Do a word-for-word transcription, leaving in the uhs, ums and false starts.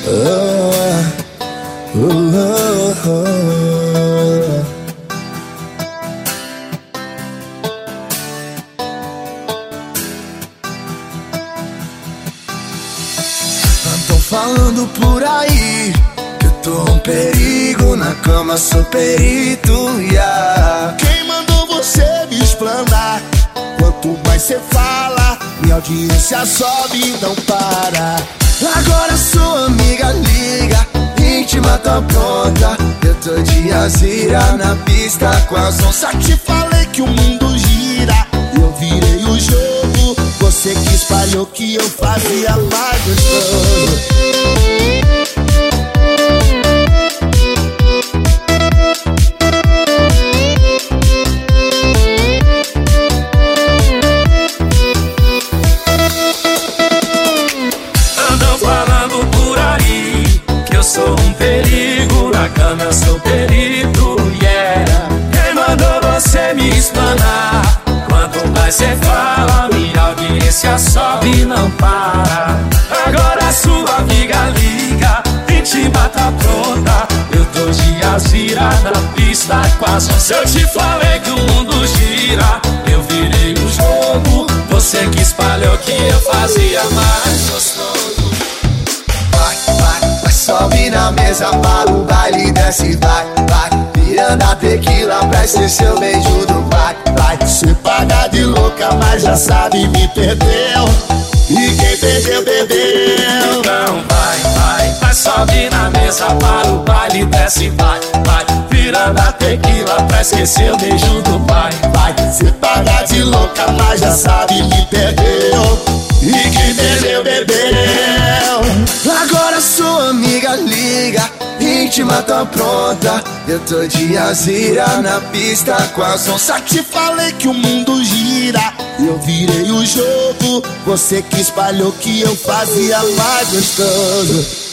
oh, oh, oh. Andam falando por aí que eu tô um perigo, na cama sou perito, yeah. Quem mandou você me explanar? Quanto mais cê fala, minha audiência sobe e não para. Agora sua amiga liga, íntima tá pronta. Eu tô de azira na pista com as onças. Te falei que o mundo gira, eu virei o jogo. Você que espalhou que eu fazia mais gostoso. Sou um perigo, na cama eu sou perito, yeah. Quem mandou você me explanar? Quanto mais cê fala, minha audiência sobe e não para. Agora sua amiga liga, íntima tá pronta. Eu tô de azira na pista com as onças. Eu te falei que o mundo gira, eu virei o jogo. Você que espalhou que eu fazia mais gostoso. Sobe na mesa para o baile, desce, vai, vai. Virando a tequila pra ser seu beijo do vai, vai. Cê paga de louca, mas já sabe me perdeu. E quem perdeu, perdeu. Então vai, vai, vai. Sobe na mesa para o baile, desce, vai, vai. Virando a tequila pra esquecer o beijo do pai, vai. Cê paga de louca, mas já sabe me perdeu. E quem perdeu, perdeu. Agora sua amiga liga, íntima tá pronta. Eu tô de azira na pista com as onças. Te falei que o mundo gira, eu virei o jogo. Você que espalhou que eu fazia mais gostoso.